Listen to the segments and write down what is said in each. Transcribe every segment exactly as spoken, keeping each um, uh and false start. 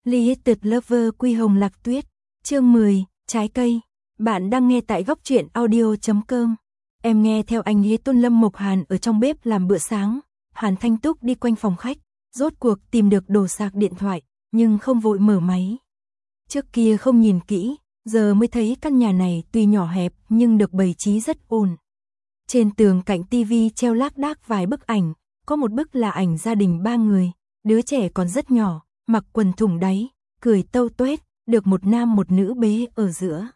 Limited Lover Quy Hồng Lạc Tuyết, chương mười, trái cây. Bạn đang nghe tại góc truyện audio chấm com. Em nghe theo anh Hế Tôn Lâm Mộc Hàn ở trong bếp làm bữa sáng. Hàn Thanh Túc đi quanh phòng khách, rốt cuộc tìm được đồ sạc điện thoại, nhưng không vội mở máy. Trước kia không nhìn kỹ, giờ mới thấy căn nhà này tuy nhỏ hẹp nhưng được bày trí rất ổn. Trên tường cạnh tivi treo lác đác vài bức ảnh, có một bức là ảnh gia đình ba người, đứa trẻ còn rất nhỏ, mặc quần thủng đáy, cười tâu tuét, được một nam một nữ bế ở giữa.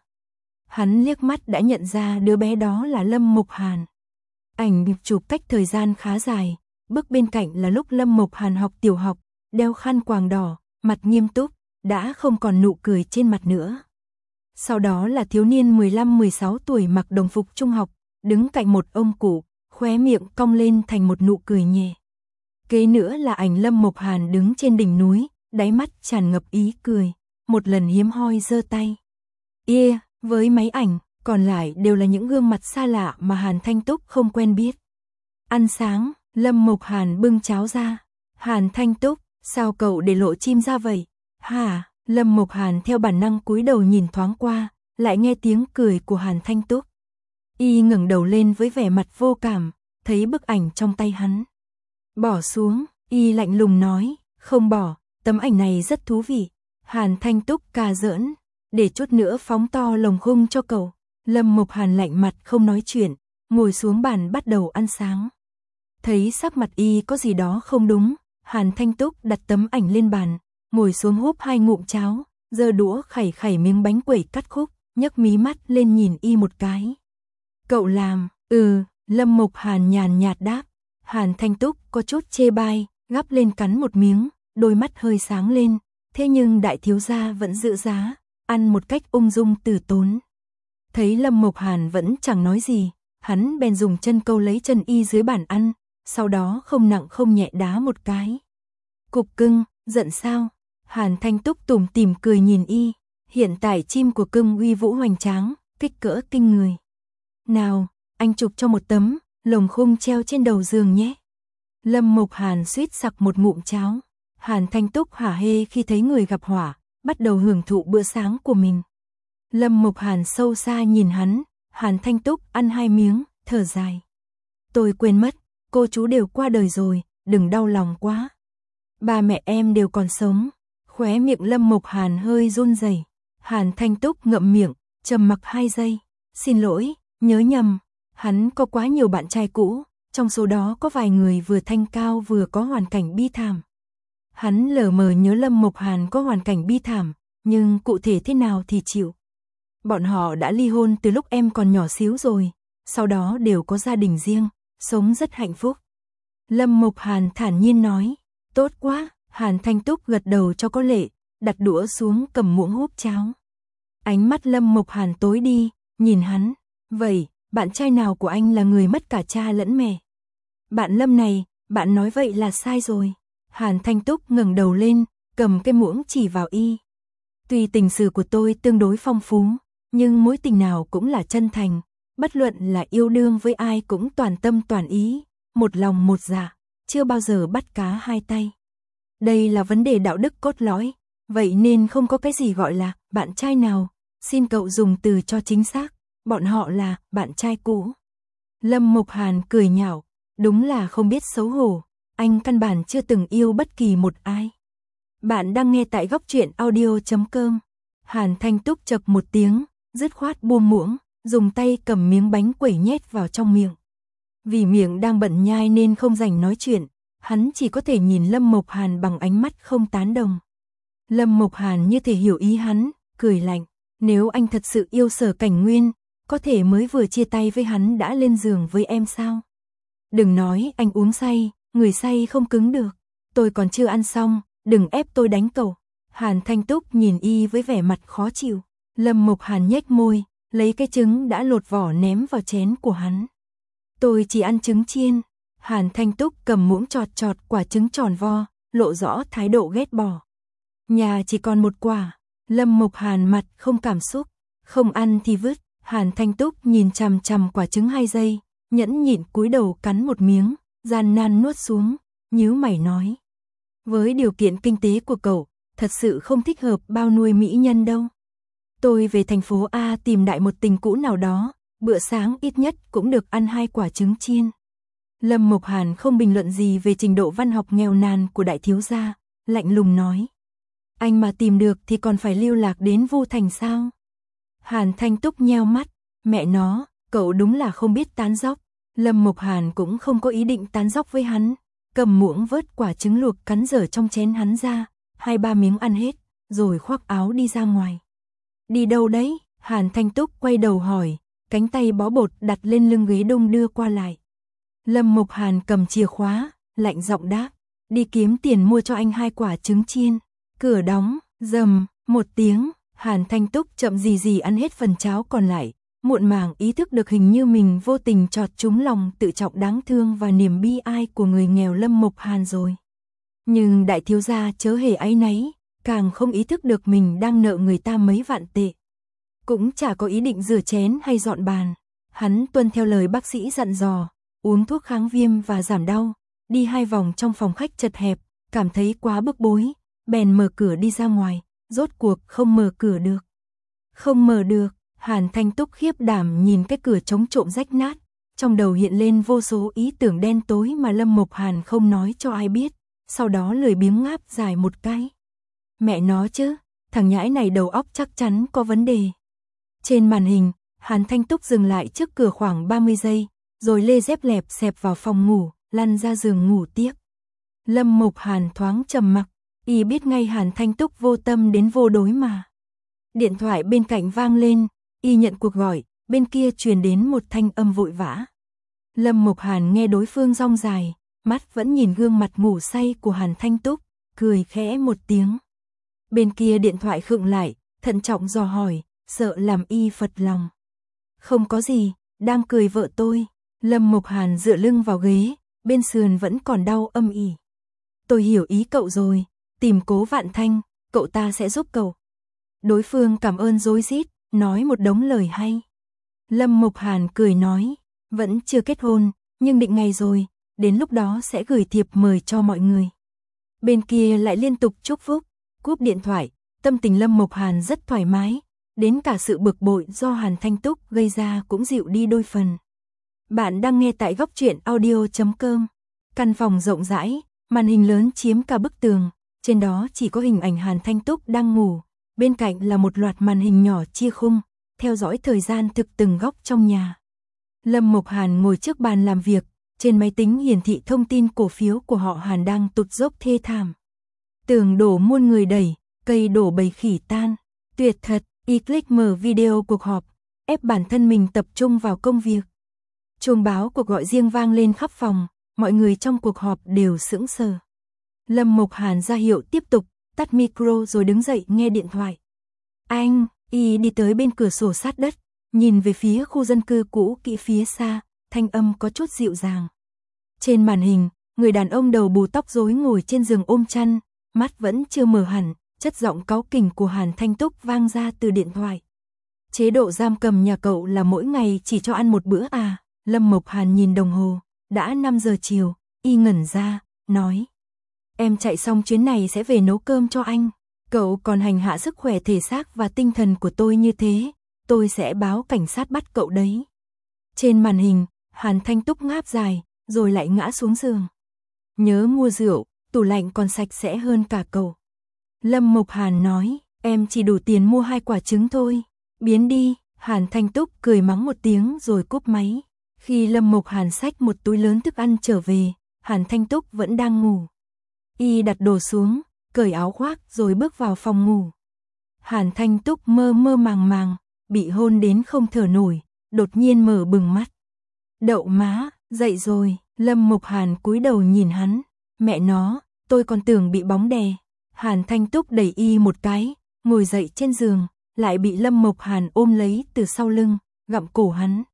Hắn liếc mắt đã nhận ra đứa bé đó là Lâm Mộc Hàn. Ảnh được chụp cách thời gian khá dài, bức bên cạnh là lúc Lâm Mộc Hàn học tiểu học, đeo khăn quàng đỏ, mặt nghiêm túc, đã không còn nụ cười trên mặt nữa. Sau đó là thiếu niên mười lăm mười sáu tuổi mặc đồng phục trung học, đứng cạnh một ông cụ, khóe miệng cong lên thành một nụ cười nhẹ. Kế nữa là ảnh Lâm Mộc Hàn đứng trên đỉnh núi, đáy mắt tràn ngập ý cười, một lần hiếm hoi giơ tay. Yeah, với máy ảnh, còn lại đều là những gương mặt xa lạ mà Hàn Thanh Túc không quen biết. Ăn sáng, Lâm Mộc Hàn bưng cháo ra. Hàn Thanh Túc, sao cậu để lộ chim ra vậy? Hả? Lâm Mộc Hàn theo bản năng cúi đầu nhìn thoáng qua, lại nghe tiếng cười của Hàn Thanh Túc. Y ngẩng đầu lên với vẻ mặt vô cảm, thấy bức ảnh trong tay hắn. Bỏ xuống, Y lạnh lùng nói, không bỏ, tấm ảnh này rất thú vị. Hàn Thanh Túc cà giỡn, để chút nữa phóng to lồng khung cho cậu. Lâm Mộc Hàn lạnh mặt không nói chuyện, ngồi xuống bàn bắt đầu ăn sáng. Thấy sắc mặt Y có gì đó không đúng, Hàn Thanh Túc đặt tấm ảnh lên bàn, ngồi xuống húp hai ngụm cháo, giơ đũa khẩy khẩy miếng bánh quẩy cắt khúc, nhấc mí mắt lên nhìn Y một cái. Cậu làm? Ừ, Lâm Mộc Hàn nhàn nhạt đáp. Hàn Thanh Túc có chút chê bai, gắp lên cắn một miếng, đôi mắt hơi sáng lên, thế nhưng đại thiếu gia vẫn giữ giá, ăn một cách ung dung từ tốn. Thấy Lâm Mộc Hàn vẫn chẳng nói gì, hắn bèn dùng chân câu lấy chân Y dưới bàn ăn, sau đó không nặng không nhẹ đá một cái. Cục cưng, giận sao? Hàn Thanh Túc tủm tỉm cười nhìn Y, hiện tại chim của cưng uy vũ hoành tráng, kích cỡ kinh người. Nào, anh chụp cho một tấm, lồng khung treo trên đầu giường nhé. Lâm Mộc Hàn suýt sặc một ngụm cháo. Hàn Thanh Túc hả hê khi thấy người gặp họa, bắt đầu hưởng thụ bữa sáng của mình. Lâm Mộc Hàn sâu xa nhìn hắn, Hàn Thanh Túc ăn hai miếng, thở dài. Tôi quên mất, cô chú đều qua đời rồi, đừng đau lòng quá. Ba mẹ em đều còn sống. Khóe miệng Lâm Mộc Hàn hơi run rẩy. Hàn Thanh Túc ngậm miệng, trầm mặc hai giây. Xin lỗi, nhớ nhầm. Hắn có quá nhiều bạn trai cũ, trong số đó có vài người vừa thanh cao vừa có hoàn cảnh bi thảm. Hắn lờ mờ nhớ Lâm Mộc Hàn có hoàn cảnh bi thảm, nhưng cụ thể thế nào thì chịu. Bọn họ đã ly hôn từ lúc em còn nhỏ xíu rồi, sau đó đều có gia đình riêng, sống rất hạnh phúc. Lâm Mộc Hàn thản nhiên nói, tốt quá. Hàn Thanh Túc gật đầu cho có lệ, đặt đũa xuống cầm muỗng húp cháo. Ánh mắt Lâm Mộc Hàn tối đi, nhìn hắn, vậy, bạn trai nào của anh là người mất cả cha lẫn mẹ? Bạn Lâm này, bạn nói vậy là sai rồi. Hàn Thanh Túc ngẩng đầu lên, cầm cái muỗng chỉ vào Y. Tuy tình sử của tôi tương đối phong phú, nhưng mối tình nào cũng là chân thành, bất luận là yêu đương với ai cũng toàn tâm toàn ý, một lòng một dạ, chưa bao giờ bắt cá hai tay. Đây là vấn đề đạo đức cốt lõi, vậy nên không có cái gì gọi là bạn trai nào, xin cậu dùng từ cho chính xác, bọn họ là bạn trai cũ. Lâm Mộc Hàn cười nhạo, đúng là không biết xấu hổ, anh căn bản chưa từng yêu bất kỳ một ai. Bạn đang nghe tại góc truyện audio chấm com. Hàn Thanh Túc chậc một tiếng, dứt khoát buông muỗng, dùng tay cầm miếng bánh quẩy nhét vào trong miệng. Vì miệng đang bận nhai nên không rảnh nói chuyện, hắn chỉ có thể nhìn Lâm Mộc Hàn bằng ánh mắt không tán đồng. Lâm Mộc Hàn như thể hiểu ý hắn, cười lạnh, nếu anh thật sự yêu Sở Cảnh Nguyên, có thể mới vừa chia tay với hắn đã lên giường với em sao? Đừng nói anh uống say, người say không cứng được, tôi còn chưa ăn xong, đừng ép tôi đánh cậu. Hàn Thanh Túc nhìn Y với vẻ mặt khó chịu. Lâm Mộc Hàn nhếch môi, lấy cái trứng đã lột vỏ ném vào chén của hắn. Tôi chỉ ăn trứng chiên. Hàn Thanh Túc cầm muỗng chọt chọt quả trứng tròn vo, lộ rõ thái độ ghét bỏ. Nhà chỉ còn một quả. Lâm Mộc Hàn mặt không cảm xúc, không ăn thì vứt. Hàn Thanh Túc nhìn chằm chằm quả trứng hai giây, nhẫn nhịn cúi đầu cắn một miếng, gian nan nuốt xuống, nhíu mày nói. Với điều kiện kinh tế của cậu, thật sự không thích hợp bao nuôi mỹ nhân đâu. Tôi về thành phố A tìm đại một tình cũ nào đó, bữa sáng ít nhất cũng được ăn hai quả trứng chiên. Lâm Mộc Hàn không bình luận gì về trình độ văn học nghèo nàn của đại thiếu gia, lạnh lùng nói. Anh mà tìm được thì còn phải lưu lạc đến Vu Thành sao? Hàn Thanh Túc nheo mắt, mẹ nó, cậu đúng là không biết tán dóc. Lâm Mộc Hàn cũng không có ý định tán dóc với hắn, cầm muỗng vớt quả trứng luộc cắn dở trong chén hắn ra, hai ba miếng ăn hết, rồi khoác áo đi ra ngoài. Đi đâu đấy? Hàn Thanh Túc quay đầu hỏi, cánh tay bó bột đặt lên lưng ghế đung đưa qua lại. Lâm Mộc Hàn cầm chìa khóa, lạnh giọng đáp, đi kiếm tiền mua cho anh hai quả trứng chiên. Cửa đóng, rầm, một tiếng, Hàn Thanh Túc chậm gì gì ăn hết phần cháo còn lại, muộn màng ý thức được hình như mình vô tình chọt trúng lòng tự trọng đáng thương và niềm bi ai của người nghèo Lâm Mộc Hàn rồi. Nhưng đại thiếu gia chớ hề áy náy, càng không ý thức được mình đang nợ người ta mấy vạn tệ. Cũng chả có ý định rửa chén hay dọn bàn, hắn tuân theo lời bác sĩ dặn dò, uống thuốc kháng viêm và giảm đau, đi hai vòng trong phòng khách chật hẹp, cảm thấy quá bức bối, bèn mở cửa đi ra ngoài, rốt cuộc không mở cửa được. Không mở được, Hàn Thanh Túc khiếp đảm nhìn cái cửa chống trộm rách nát, trong đầu hiện lên vô số ý tưởng đen tối mà Lâm Mộc Hàn không nói cho ai biết, sau đó lười biếng ngáp dài một cái. Mẹ nó chứ, thằng nhãi này đầu óc chắc chắn có vấn đề. Trên màn hình, Hàn Thanh Túc dừng lại trước cửa khoảng ba mươi giây, rồi lê dép lẹp xẹp vào phòng ngủ, lăn ra giường ngủ tiếp. Lâm Mộc Hàn thoáng trầm mặc, y biết ngay Hàn Thanh Túc vô tâm đến vô đối mà. Điện thoại bên cạnh vang lên, y nhận cuộc gọi, bên kia truyền đến một thanh âm vội vã. Lâm Mộc Hàn nghe đối phương rong dài, mắt vẫn nhìn gương mặt ngủ say của Hàn Thanh Túc, cười khẽ một tiếng. Bên kia điện thoại khựng lại, thận trọng dò hỏi, sợ làm y phật lòng. Không có gì, đang cười vợ tôi. Lâm Mộc Hàn dựa lưng vào ghế, bên sườn vẫn còn đau âm ỉ. Tôi hiểu ý cậu rồi, tìm Cố Vạn Thanh, cậu ta sẽ giúp cậu. Đối phương cảm ơn rối rít, nói một đống lời hay. Lâm Mộc Hàn cười nói, vẫn chưa kết hôn, nhưng định ngày rồi, đến lúc đó sẽ gửi thiệp mời cho mọi người. Bên kia lại liên tục chúc phúc, cúp điện thoại, tâm tình Lâm Mộc Hàn rất thoải mái, đến cả sự bực bội do Hàn Thanh Túc gây ra cũng dịu đi đôi phần. Bạn đang nghe tại góc truyện audio chấm com. Căn phòng rộng rãi, màn hình lớn chiếm cả bức tường, trên đó chỉ có hình ảnh Hàn Thanh Túc đang ngủ, bên cạnh là một loạt màn hình nhỏ chia khung, theo dõi thời gian thực từng góc trong nhà. Lâm Mộc Hàn ngồi trước bàn làm việc, trên máy tính hiển thị thông tin cổ phiếu của họ Hàn đang tụt dốc thê thảm. Tường đổ muôn người đẩy, cây đổ bầy khỉ tan, tuyệt thật, y click mở video cuộc họp, ép bản thân mình tập trung vào công việc. Chuông báo cuộc gọi riêng vang lên khắp phòng, mọi người trong cuộc họp đều sững sờ. Lâm Mộc Hàn ra hiệu tiếp tục, tắt micro rồi đứng dậy nghe điện thoại. Anh, y đi tới bên cửa sổ sát đất, nhìn về phía khu dân cư cũ kỹ phía xa, thanh âm có chút dịu dàng. Trên màn hình, người đàn ông đầu bù tóc rối ngồi trên giường ôm chăn, mắt vẫn chưa mở hẳn, chất giọng cáu kỉnh của Hàn Thanh Túc vang ra từ điện thoại. Chế độ giam cầm nhà cậu là mỗi ngày chỉ cho ăn một bữa à? Lâm Mộc Hàn nhìn đồng hồ, đã năm giờ chiều, y ngẩn ra, nói. Em chạy xong chuyến này sẽ về nấu cơm cho anh. Cậu còn hành hạ sức khỏe thể xác và tinh thần của tôi như thế, tôi sẽ báo cảnh sát bắt cậu đấy. Trên màn hình, Hàn Thanh Túc ngáp dài, rồi lại ngã xuống giường. Nhớ mua rượu, tủ lạnh còn sạch sẽ hơn cả cậu. Lâm Mộc Hàn nói, em chỉ đủ tiền mua hai quả trứng thôi. Biến đi, Hàn Thanh Túc cười mắng một tiếng rồi cúp máy. Khi Lâm Mộc Hàn xách một túi lớn thức ăn trở về, Hàn Thanh Túc vẫn đang ngủ. Y đặt đồ xuống, cởi áo khoác rồi bước vào phòng ngủ. Hàn Thanh Túc mơ mơ màng màng, bị hôn đến không thở nổi, đột nhiên mở bừng mắt. Đậu má, dậy rồi. Lâm Mộc Hàn cúi đầu nhìn hắn, mẹ nó, tôi còn tưởng bị bóng đè. Hàn Thanh Túc đẩy y một cái, ngồi dậy trên giường, lại bị Lâm Mộc Hàn ôm lấy từ sau lưng, gặm cổ hắn.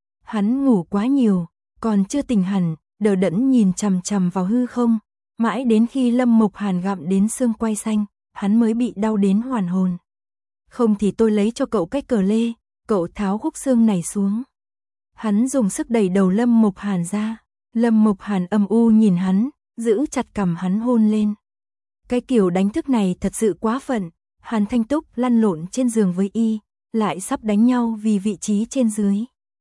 Hắn ngủ quá nhiều, còn chưa tỉnh hẳn, đờ đẫn nhìn chằm chằm vào hư không, mãi đến khi Lâm Mộc Hàn gặm đến xương quai xanh, hắn mới bị đau đến hoàn hồn. Không thì tôi lấy cho cậu cái cờ lê, cậu tháo khúc xương này xuống. Hắn dùng sức đẩy đầu Lâm Mộc Hàn ra, Lâm Mộc Hàn âm u nhìn hắn, giữ chặt cằm hắn hôn lên. Cái kiểu đánh thức này thật sự quá phận, Hàn Thanh Túc lăn lộn trên giường với y, lại sắp đánh nhau vì vị trí trên dưới.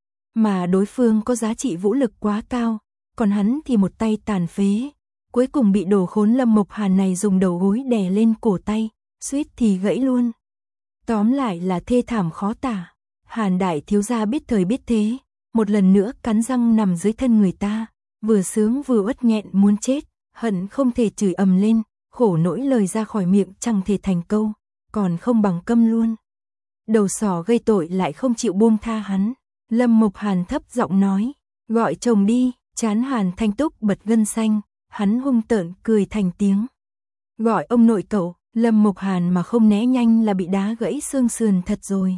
Mà đối phương có giá trị vũ lực quá cao, còn hắn thì một tay tàn phế, cuối cùng bị đồ khốn Lâm Mộc Hàn này dùng đầu gối đè lên cổ tay, suýt thì gãy luôn. Tóm lại là thê thảm khó tả. Hàn đại thiếu gia biết thời biết thế, một lần nữa cắn răng nằm dưới thân người ta, vừa sướng vừa uất nghẹn muốn chết, hận không thể chửi ầm lên, khổ nỗi lời ra khỏi miệng chẳng thể thành câu, còn không bằng câm luôn. Đầu sỏ gây tội lại không chịu buông tha hắn. Lâm Mộc Hàn thấp giọng nói, gọi chồng đi. Chán Hàn Thanh Túc bật gân xanh, hắn hung tợn cười thành tiếng. Gọi ông nội cậu. Lâm Mộc Hàn mà không né nhanh là bị đá gãy xương sườn thật rồi.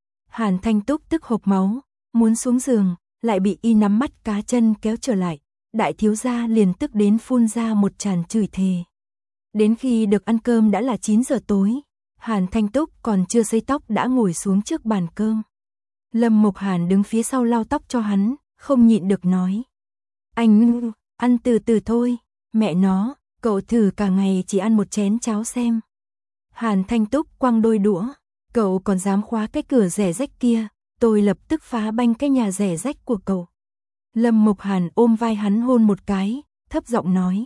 Hàn Thanh Túc tức hộc máu, muốn xuống giường, lại bị y nắm mắt cá chân kéo trở lại. Đại thiếu gia liền tức đến phun ra một tràn chửi thề. Đến khi được ăn cơm đã là chín giờ tối, Hàn Thanh Túc còn chưa sấy tóc đã ngồi xuống trước bàn cơm. Lâm Mộc Hàn đứng phía sau lau tóc cho hắn, không nhịn được nói. Anh, ăn từ từ thôi, mẹ nó, cậu thử cả ngày chỉ ăn một chén cháo xem. Hàn Thanh Túc quăng đôi đũa, cậu còn dám khóa cái cửa rẻ rách kia, tôi lập tức phá banh cái nhà rẻ rách của cậu. Lâm Mộc Hàn ôm vai hắn hôn một cái, thấp giọng nói.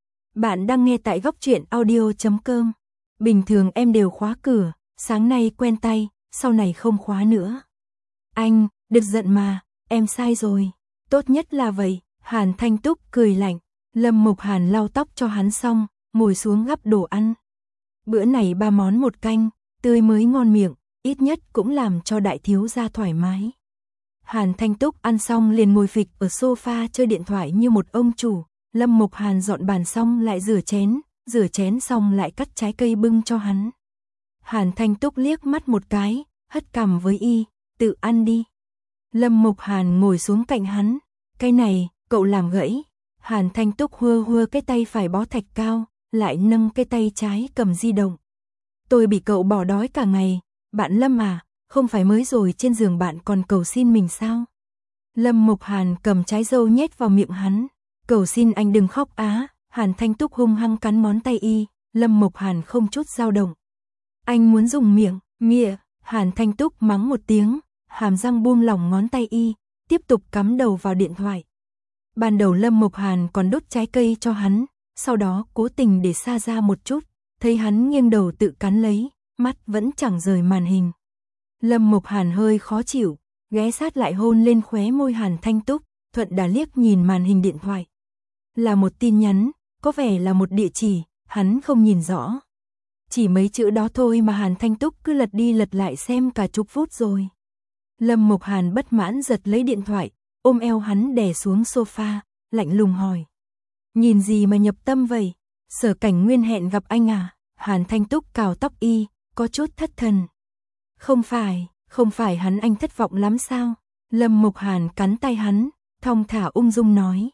Bạn đang nghe tại góc truyện audio chấm com. Bình thường em đều khóa cửa, sáng nay quen tay, sau này không khóa nữa. Anh, đừng giận mà, em sai rồi. Tốt nhất là vậy. Hàn Thanh Túc cười lạnh. Lâm Mộc Hàn lau tóc cho hắn xong, ngồi xuống gắp đồ ăn. Bữa này ba món một canh, tươi mới ngon miệng, ít nhất cũng làm cho đại thiếu gia thoải mái. Hàn Thanh Túc ăn xong liền ngồi phịch ở sofa chơi điện thoại như một ông chủ. Lâm Mộc Hàn dọn bàn xong lại rửa chén, rửa chén xong lại cắt trái cây bưng cho hắn. Hàn Thanh Túc liếc mắt một cái, hất cằm với y, tự ăn đi. Lâm Mộc Hàn ngồi xuống cạnh hắn, cái này, cậu làm gãy. Hàn Thanh Túc hua hua cái tay phải bó thạch cao, lại nâng cái tay trái cầm di động. Tôi bị cậu bỏ đói cả ngày, bạn Lâm à, không phải mới rồi trên giường bạn còn cầu xin mình sao? Lâm Mộc Hàn cầm trái dâu nhét vào miệng hắn, cầu xin anh đừng khóc á. Hàn Thanh Túc hung hăng cắn món tay y, Lâm Mộc Hàn không chút dao động. Anh muốn dùng miệng, mịa. Hàn Thanh Túc mắng một tiếng, hàm răng buông lỏng ngón tay y, tiếp tục cắm đầu vào điện thoại. Ban đầu Lâm Mộc Hàn còn đốt trái cây cho hắn, sau đó cố tình để xa ra một chút, thấy hắn nghiêng đầu tự cắn lấy, mắt vẫn chẳng rời màn hình. Lâm Mộc Hàn hơi khó chịu, ghé sát lại hôn lên khóe môi Hàn Thanh Túc, thuận đà liếc nhìn màn hình điện thoại. Là một tin nhắn, có vẻ là một địa chỉ, hắn không nhìn rõ. Chỉ mấy chữ đó thôi mà Hàn Thanh Túc cứ lật đi lật lại xem cả chục phút rồi. Lâm Mộc Hàn bất mãn giật lấy điện thoại, ôm eo hắn đè xuống sofa, lạnh lùng hỏi. Nhìn gì mà nhập tâm vậy? Sở Cảnh Nguyên hẹn gặp anh à? Hàn Thanh Túc cào tóc y, có chút thất thần. Không phải, không phải hắn anh thất vọng lắm sao? Lâm Mộc Hàn cắn tay hắn, thong thả ung dung nói.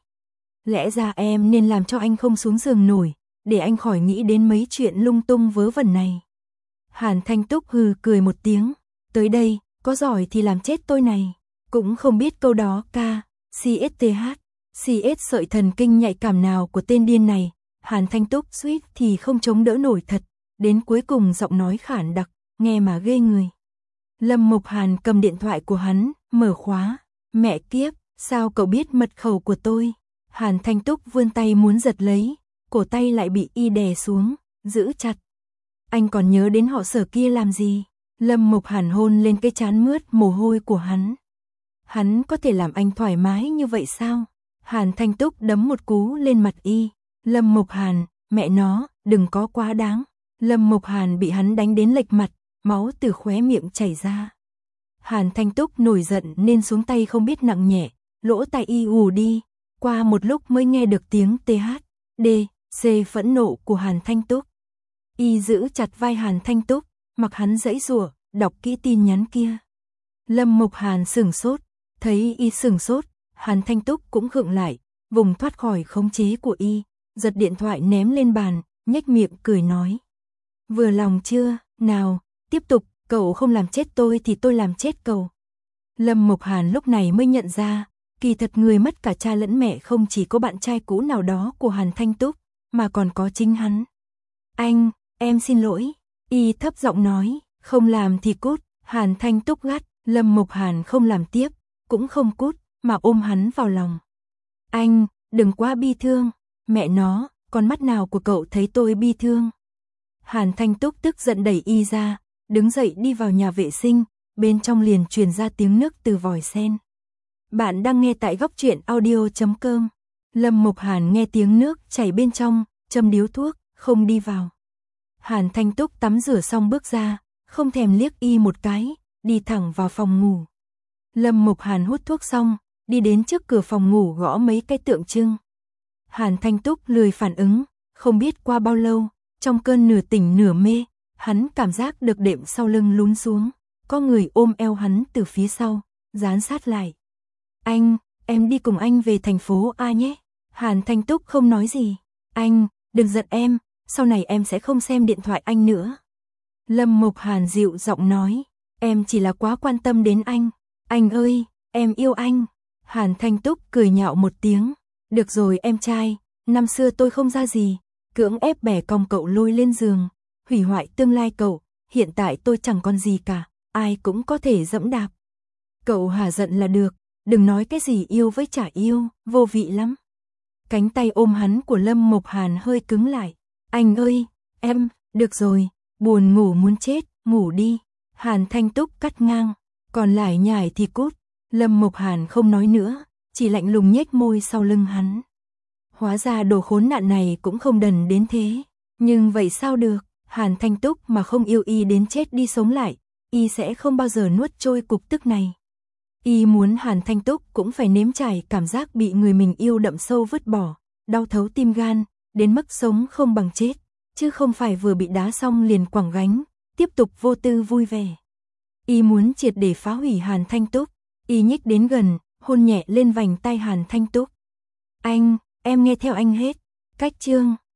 Lẽ ra em nên làm cho anh không xuống giường nổi, để anh khỏi nghĩ đến mấy chuyện lung tung vớ vẩn này. Hàn Thanh Túc hừ cười một tiếng, tới đây, có giỏi thì làm chết tôi này. Cũng không biết câu đó ca, xê ét tê hát, xê ét sợi thần kinh nhạy cảm nào của tên điên này. Hàn Thanh Túc suýt thì không chống đỡ nổi thật, đến cuối cùng giọng nói khản đặc, nghe mà ghê người. Lâm Mộc Hàn cầm điện thoại của hắn, mở khóa, mẹ kiếp, sao cậu biết mật khẩu của tôi? Hàn Thanh Túc vươn tay muốn giật lấy, cổ tay lại bị y đè xuống, giữ chặt. Anh còn nhớ đến họ Sở kia làm gì? Lâm Mộc Hàn hôn lên cái trán mướt mồ hôi của hắn. Hắn có thể làm anh thoải mái như vậy sao? Hàn Thanh Túc đấm một cú lên mặt y. Lâm Mộc Hàn, mẹ nó, đừng có quá đáng. Lâm Mộc Hàn bị hắn đánh đến lệch mặt, máu từ khóe miệng chảy ra. Hàn Thanh Túc nổi giận nên xuống tay không biết nặng nhẹ, lỗ tai y ù đi. Qua một lúc mới nghe được tiếng tê hát, đê, xê phẫn nộ của Hàn Thanh Túc. Y giữ chặt vai Hàn Thanh Túc, mặc hắn giãy giụa, đọc kỹ tin nhắn kia. Lâm Mộc Hàn sửng sốt, thấy y sửng sốt, Hàn Thanh Túc cũng khựng lại, vùng thoát khỏi khống chế của y, giật điện thoại ném lên bàn, nhếch miệng cười nói. Vừa lòng chưa, nào, tiếp tục, cậu không làm chết tôi thì tôi làm chết cậu. Lâm Mộc Hàn lúc này mới nhận ra, kỳ thật người mất cả cha lẫn mẹ không chỉ có bạn trai cũ nào đó của Hàn Thanh Túc, mà còn có chính hắn. Anh, em xin lỗi. Y thấp giọng nói, không làm thì cút. Hàn Thanh Túc gắt, Lâm Mục Hàn không làm tiếp, cũng không cút, mà ôm hắn vào lòng. Anh, đừng quá bi thương. Mẹ nó, con mắt nào của cậu thấy tôi bi thương? Hàn Thanh Túc tức giận đẩy Y ra, đứng dậy đi vào nhà vệ sinh, bên trong liền truyền ra tiếng nước từ vòi sen. Bạn đang nghe tại góc truyện audio chấm com. Lâm Mục Hàn nghe tiếng nước chảy bên trong, châm điếu thuốc, không đi vào. Hàn Thanh Túc tắm rửa xong bước ra, không thèm liếc Y một cái, đi thẳng vào phòng ngủ. Lâm Mục Hàn hút thuốc xong, đi đến trước cửa phòng ngủ gõ mấy cái tượng trưng. Hàn Thanh Túc lười phản ứng, không biết qua bao lâu, trong cơn nửa tỉnh nửa mê, hắn cảm giác được đệm sau lưng lún xuống, có người ôm eo hắn từ phía sau, dán sát lại. Anh, em đi cùng anh về thành phố A nhé. Hàn Thanh Túc không nói gì. Anh, đừng giận em, sau này em sẽ không xem điện thoại anh nữa. Lâm Mục Hàn dịu giọng nói, em chỉ là quá quan tâm đến anh. Anh ơi, em yêu anh. Hàn Thanh Túc cười nhạo một tiếng. Được rồi em trai, năm xưa tôi không ra gì, cưỡng ép bẻ cong cậu lôi lên giường, hủy hoại tương lai cậu, hiện tại tôi chẳng còn gì cả, ai cũng có thể dẫm đạp. Cậu hả giận là được, đừng nói cái gì yêu với chả yêu, vô vị lắm. Cánh tay ôm hắn của Lâm Mục Hàn hơi cứng lại. Anh ơi, em, được rồi, buồn ngủ muốn chết, ngủ đi. Hàn Thanh Túc cắt ngang, còn lại nhải thì cút. Lâm Mục Hàn không nói nữa, chỉ lạnh lùng nhếch môi sau lưng hắn. Hóa ra đồ khốn nạn này cũng không đần đến thế. Nhưng vậy sao được, Hàn Thanh Túc mà không yêu Y đến chết đi sống lại, Y sẽ không bao giờ nuốt trôi cục tức này. Y muốn Hàn Thanh Túc cũng phải nếm trải cảm giác bị người mình yêu đậm sâu vứt bỏ, đau thấu tim gan, đến mức sống không bằng chết, chứ không phải vừa bị đá xong liền quẳng gánh, tiếp tục vô tư vui vẻ. Y muốn triệt để phá hủy Hàn Thanh Túc. Y nhích đến gần, hôn nhẹ lên vành tay Hàn Thanh Túc. Anh, em nghe theo anh hết. Cách chương